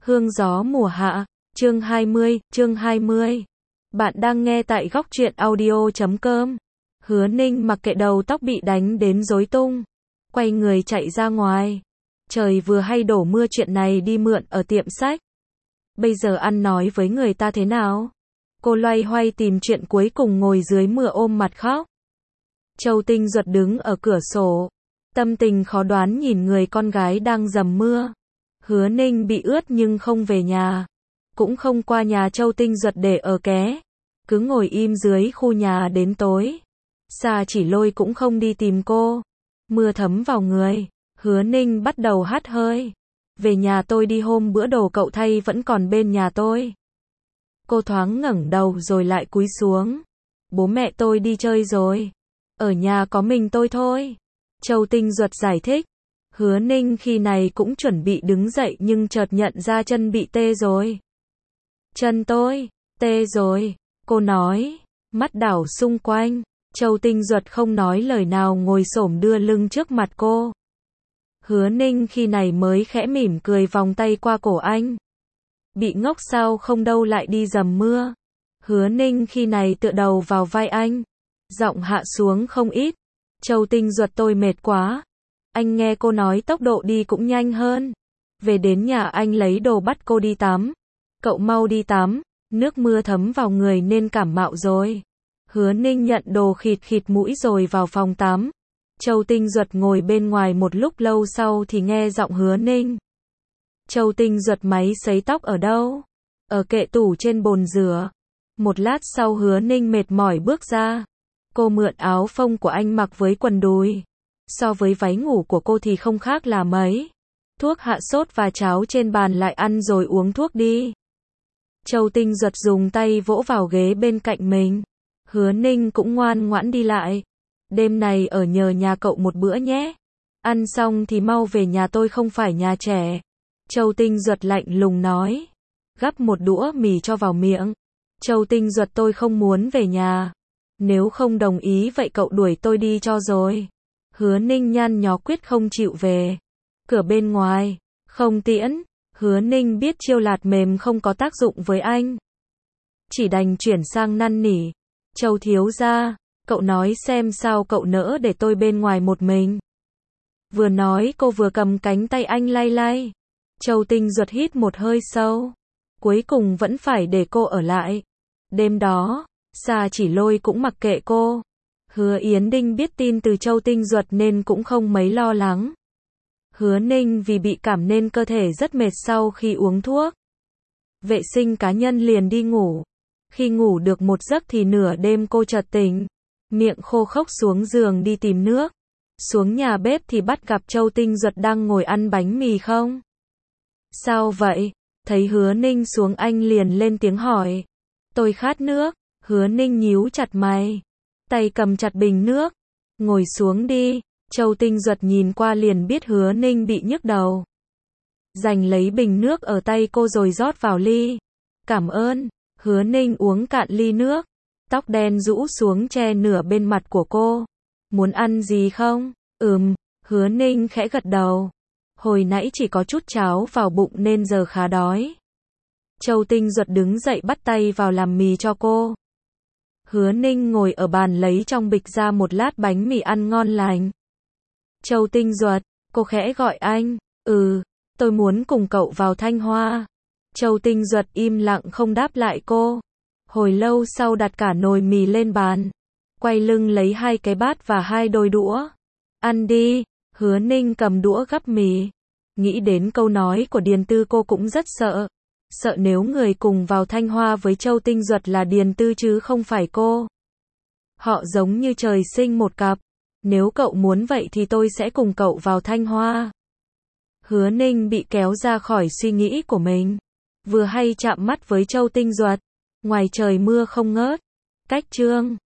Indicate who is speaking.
Speaker 1: Hương gió mùa hạ, chương 20. Bạn đang nghe tại góc truyện audio.com. Hứa Ninh mặc kệ đầu tóc bị đánh đến rối tung, quay người chạy ra ngoài. Trời vừa hay đổ mưa, chuyện này đi mượn ở tiệm sách. Bây giờ ăn nói với người ta thế nào? Cô loay hoay tìm chuyện, cuối cùng ngồi dưới mưa ôm mặt khóc. Châu Tinh Duật đứng ở cửa sổ, tâm tình khó đoán nhìn người con gái đang dầm mưa. Hứa Ninh bị ướt nhưng không về nhà, cũng không qua nhà Châu Tinh Duật để ở ké, cứ ngồi im dưới khu nhà đến tối. Sa Chỉ Lôi cũng không đi tìm cô. Mưa thấm vào người, Hứa Ninh bắt đầu hắt hơi. Về nhà tôi đi, hôm bữa đồ cậu thay vẫn còn bên nhà tôi. Cô thoáng ngẩng đầu rồi lại cúi xuống. Bố mẹ tôi đi chơi rồi, ở nhà có mình tôi thôi. Châu Tinh Duật giải thích. Hứa Ninh khi này cũng chuẩn bị đứng dậy nhưng chợt nhận ra chân bị tê rồi. Chân tôi tê rồi, cô nói, mắt đảo xung quanh. Châu Tinh Duật không nói lời nào, ngồi xổm đưa lưng trước mặt cô. Hứa Ninh khi này mới khẽ mỉm cười, vòng tay qua cổ anh. Bị ngốc sao không, đâu lại đi dầm mưa. Hứa Ninh khi này tựa đầu vào vai anh, giọng hạ xuống không ít. Châu Tinh Duật, tôi mệt quá. Anh nghe cô nói tốc độ đi cũng nhanh hơn. Về đến nhà anh lấy đồ bắt cô đi tắm. Cậu mau đi tắm, nước mưa thấm vào người nên cảm mạo rồi. Hứa Ninh nhận đồ, khịt khịt mũi rồi vào phòng tắm. Châu Tinh Duật ngồi bên ngoài một lúc lâu sau thì nghe giọng Hứa Ninh. Châu Tinh Duật, máy sấy tóc ở đâu? Ở kệ tủ trên bồn rửa. Một lát sau Hứa Ninh mệt mỏi bước ra. Cô mượn áo phông của anh mặc với quần đùi. So với váy ngủ của cô thì không khác là mấy. Thuốc hạ sốt và cháo trên bàn, lại ăn rồi uống thuốc đi. Châu Tinh Duật dùng tay vỗ vào ghế bên cạnh mình. Hứa Ninh cũng ngoan ngoãn đi lại. Đêm này ở nhờ nhà cậu một bữa nhé. Ăn xong thì mau về nhà tôi, không phải nhà trẻ. Châu Tinh Duật lạnh lùng nói. Gắp một đũa mì cho vào miệng. Châu Tinh Duật, tôi không muốn về nhà. Nếu không đồng ý vậy cậu đuổi tôi đi cho rồi. Hứa Ninh nhăn nhó quyết không chịu về. Cửa bên ngoài, không tiễn. Hứa Ninh biết chiêu lạt mềm không có tác dụng với anh, chỉ đành chuyển sang năn nỉ. Châu thiếu gia, cậu nói xem sao cậu nỡ để tôi bên ngoài một mình. Vừa nói cô vừa cầm cánh tay anh lay lay. Châu Tinh Duật hít một hơi sâu, cuối cùng vẫn phải để cô ở lại. Đêm đó, Sa Chỉ Lôi cũng mặc kệ cô. Hứa Yến Đinh biết tin từ Châu Tinh Duật nên cũng không mấy lo lắng. Hứa Ninh vì bị cảm nên cơ thể rất mệt sau khi uống thuốc. Vệ sinh cá nhân liền đi ngủ. Khi ngủ được một giấc thì nửa đêm cô chợt tỉnh, miệng khô khốc xuống giường đi tìm nước. Xuống nhà bếp thì bắt gặp Châu Tinh Duật đang ngồi ăn bánh mì không. Sao vậy? Thấy Hứa Ninh xuống anh liền lên tiếng hỏi. Tôi khát nước. Hứa Ninh nhíu chặt mày, tay cầm chặt bình nước. Ngồi xuống đi. Châu Tinh Duật nhìn qua liền biết Hứa Ninh bị nhức đầu. Giành lấy bình nước ở tay cô rồi rót vào ly. Cảm ơn. Hứa Ninh uống cạn ly nước. Tóc đen rũ xuống che nửa bên mặt của cô. Muốn ăn gì không? Hứa Ninh khẽ gật đầu. Hồi nãy chỉ có chút cháo vào bụng nên giờ khá đói. Châu Tinh Duật đứng dậy bắt tay vào làm mì cho cô. Hứa Ninh ngồi ở bàn lấy trong bịch ra một lát bánh mì ăn ngon lành. Châu Tinh Duật, cô khẽ gọi anh. Tôi muốn cùng cậu vào Thanh Hoa. Châu Tinh Duật im lặng không đáp lại cô. Hồi lâu sau đặt cả nồi mì lên bàn, quay lưng lấy 2 cái bát và 2 đôi đũa. Ăn đi. Hứa Ninh cầm đũa gắp mì. Nghĩ đến câu nói của Điền Tư cô cũng rất sợ. Sợ nếu người cùng vào Thanh Hoa với Châu Tinh Duật là Điền Tư chứ không phải cô. Họ giống như trời sinh một cặp. Nếu cậu muốn vậy thì tôi sẽ cùng cậu vào Thanh Hoa. Hứa Ninh bị kéo ra khỏi suy nghĩ của mình. Vừa hay chạm mắt với Châu Tinh Duật. Ngoài trời mưa không ngớt. Cách chương